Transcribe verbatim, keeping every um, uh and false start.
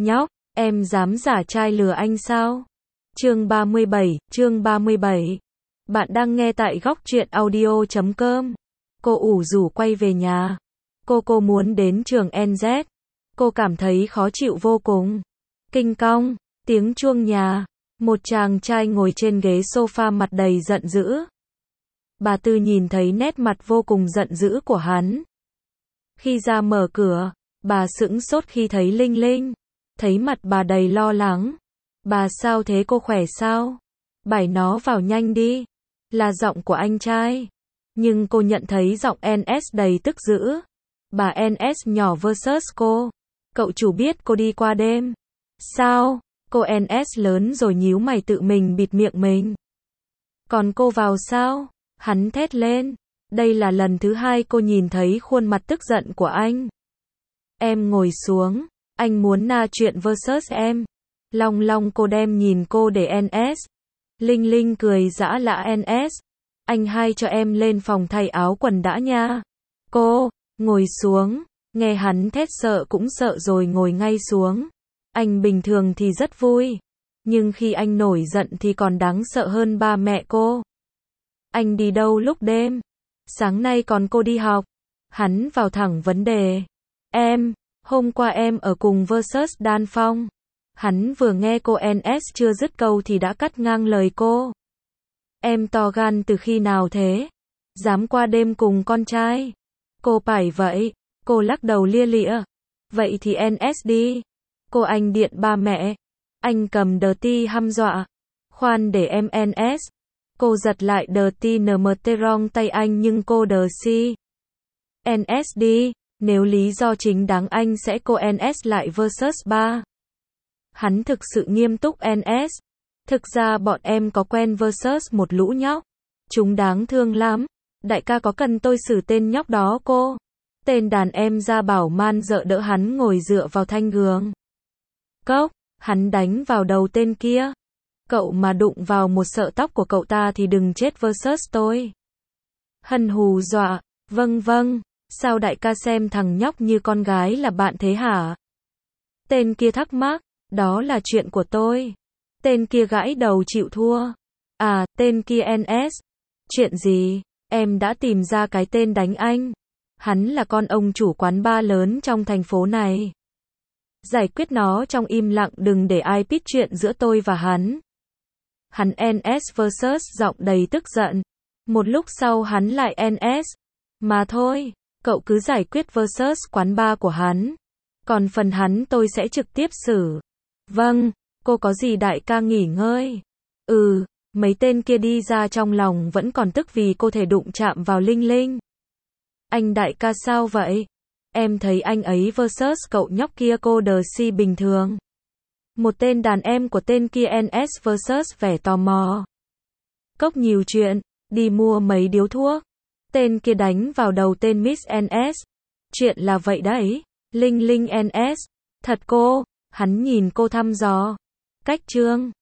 Nhóc, em dám giả trai lừa anh sao? Chương ba mươi bảy, chương ba mươi bảy. Bạn đang nghe tại góc truyện audio chấm com. Cô ủ rủ quay về nhà. Cô cô muốn đến trường en dét. Cô cảm thấy khó chịu vô cùng. Kinh cong, tiếng chuông nhà. Một chàng trai ngồi trên ghế sofa mặt đầy giận dữ. Bà Tư nhìn thấy nét mặt vô cùng giận dữ của hắn. Khi ra mở cửa, bà sững sốt khi thấy Linh Linh. Thấy mặt bà đầy lo lắng. Bà sao thế, cô khỏe sao? Bày nó vào nhanh đi. Là giọng của anh trai. Nhưng cô nhận thấy giọng en ét đầy tức dữ. Bà en ét nhỏ versus cô. Cậu chủ biết cô đi qua đêm. Sao? Cô en ét lớn rồi nhíu mày tự mình bịt miệng mình. Còn cô vào sao? Hắn thét lên. Đây là lần thứ hai cô nhìn thấy khuôn mặt tức giận của anh. Em ngồi xuống. Anh muốn na chuyện versus em. Long long cô đem nhìn cô để en ét. Linh Linh cười giã lạ en ét. Anh hai cho em lên phòng thay áo quần đã nha. Cô, ngồi xuống. Nghe hắn thét sợ cũng sợ rồi ngồi ngay xuống. Anh bình thường thì rất vui. Nhưng khi anh nổi giận thì còn đáng sợ hơn ba mẹ cô. Anh đi đâu lúc đêm? Sáng nay còn cô đi học. Hắn vào thẳng vấn đề. Em, hôm qua em ở cùng versus Đan Phong. Hắn vừa nghe cô en ét chưa dứt câu thì đã cắt ngang lời cô. Em to gan từ khi nào thế? Dám qua đêm cùng con trai? Cô phải vậy. Cô lắc đầu lia lịa. Vậy thì en ét đi. Cô anh điện ba mẹ. Anh cầm Dirty hăm dọa. Khoan để em en ét. Cô giật lại Dirty nờ mờ tê rong tay anh nhưng cô đờ si. en ét đi. Nếu lý do chính đáng anh sẽ cô en ét lại versus ba. Hắn thực sự nghiêm túc en ét. Thực ra bọn em có quen versus một lũ nhóc. Chúng đáng thương lắm. Đại ca có cần tôi xử tên nhóc đó cô? Tên đàn em ra bảo man dợ đỡ hắn ngồi dựa vào thanh gương. Cốc, hắn đánh vào đầu tên kia. Cậu mà đụng vào một sợi tóc của cậu ta thì đừng chết versus tôi. Hân hù dọa, vâng vâng, sao đại ca xem thằng nhóc như con gái là bạn thế hả? Tên kia thắc mắc, đó là chuyện của tôi. Tên kia gãi đầu chịu thua. À, tên kia en ét. Chuyện gì? Em đã tìm ra cái tên đánh anh. Hắn là con ông chủ quán bar lớn trong thành phố này. Giải quyết nó trong im lặng, đừng để ai biết chuyện giữa tôi và hắn. Hắn en ét versus giọng đầy tức giận. Một lúc sau hắn lại en ét. Mà thôi, cậu cứ giải quyết versus quán bar của hắn. Còn phần hắn tôi sẽ trực tiếp xử. Vâng, cô có gì đại ca nghỉ ngơi. Ừ, mấy tên kia đi ra trong lòng vẫn còn tức vì cô thể đụng chạm vào Linh Linh. Anh đại ca sao vậy? Em thấy anh ấy versus cậu nhóc kia cô đờ si bình thường. Một tên đàn em của tên kia en ét versus vẻ tò mò. Cốc nhiều chuyện, đi mua mấy điếu thuốc. Tên kia đánh vào đầu tên Miss en ét. Chuyện là vậy đấy. Linh Linh en ét. Thật cô, hắn nhìn cô thăm dò. Cách chương.